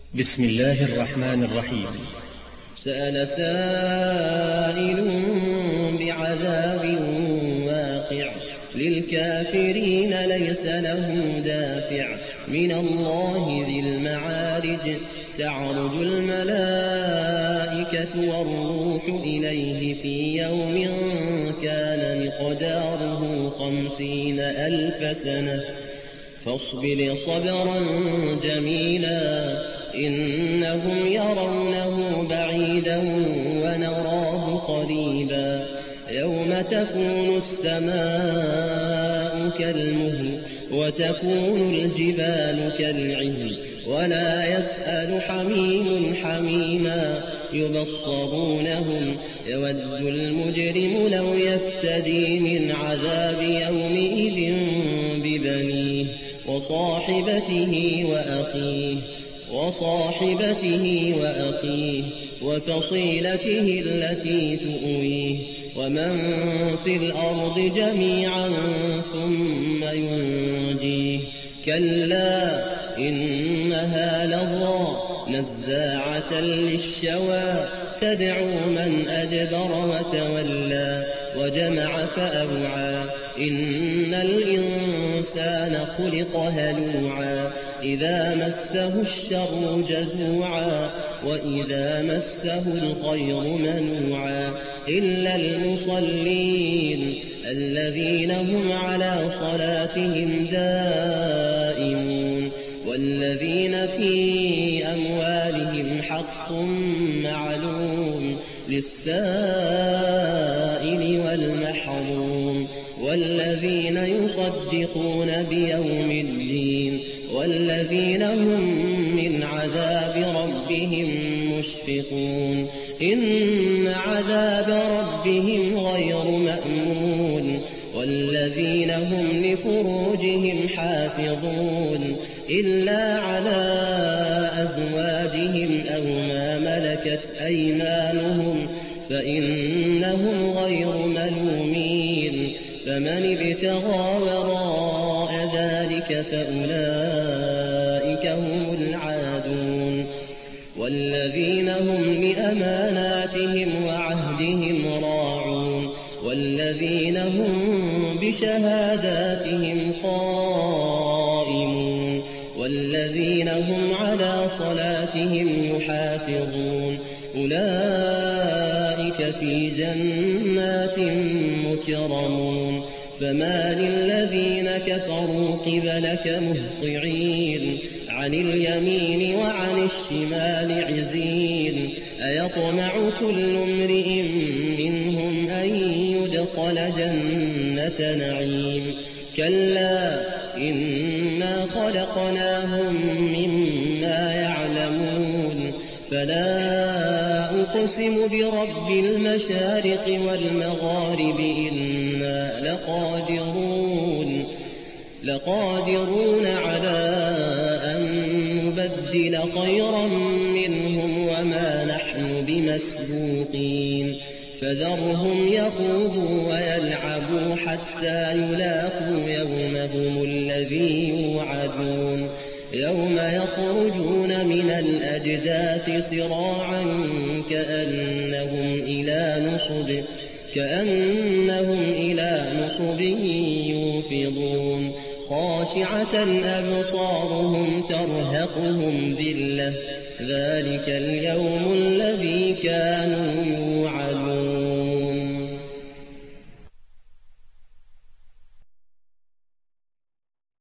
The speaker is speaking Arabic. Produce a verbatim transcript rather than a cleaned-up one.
بسم الله الرحمن الرحيم. سأل سائل بعذاب واقع للكافرين ليس له دافع من الله ذي المعارج تعرج الملائكة والروح إليه في يوم كان مقداره خمسين ألف سنة فاصبر صبرا جميلا إنهم يرونه بعيدا ونراه قريبا يوم تكون السماء كالمهل وتكون الجبال كالعهن ولا يسأل حميم حميما يبصرونهم يود المجرم لو يفتدي من عذاب يومئذ ببنيه وصاحبته وأخيه وصاحبته وأخيه وفصيلته التي تؤويه ومن في الأرض جميعا ثم ينجيه كلا إنها لظى نزاعة للشوى تدعو من أدبر وتولى وجمع فأوعى إن الإنسان خلق هلوعا إذا مسه الشر جزوعا وإذا مسه الخير منوعا إلا المصلين الذين هم على صلاتهم دائمون والذين في أموالهم حق معلوم للسائل والمحروم والذين يصدقون بيوم الدين والذين هم من عذاب ربهم مشفقون إن عذاب ربهم غير مأمون والذين هم لفروجهم حافظون إلا على أزواجهم أو ما ملكت أيمانهم فإنهم غير ملومين فمن ابتغى وراء ذلك فأولئك هم العادون والذين هم لأماناتهم وعهدهم راعون والذين هم بشهاداتهم قائمون والذين هم على صلاتهم يحافظون أولئك في جنات مكرمون فما للذين كفروا قبلك مهطعين عن اليمين وعن الشمال عزين أيطمع كل امرئ منهم أن يدخل جنة نعيم كلا إنا خلقناهم مما يعلمون فلا أقسم برب المشارق والمغارب إنا لقادرون لقادرون على أن نبدل خيرا منهم وما نحن بمسبوقين فذرهم يخوضوا ويلعبوا حتى يلاقوا يومهم الذي يوعدون يوم يخرجون من الأجداث صراعا كأنهم إلى نصب كأنهم إلى نصب يوفضون خاشعة أبصارهم ترهقهم ذلة ذلك اليوم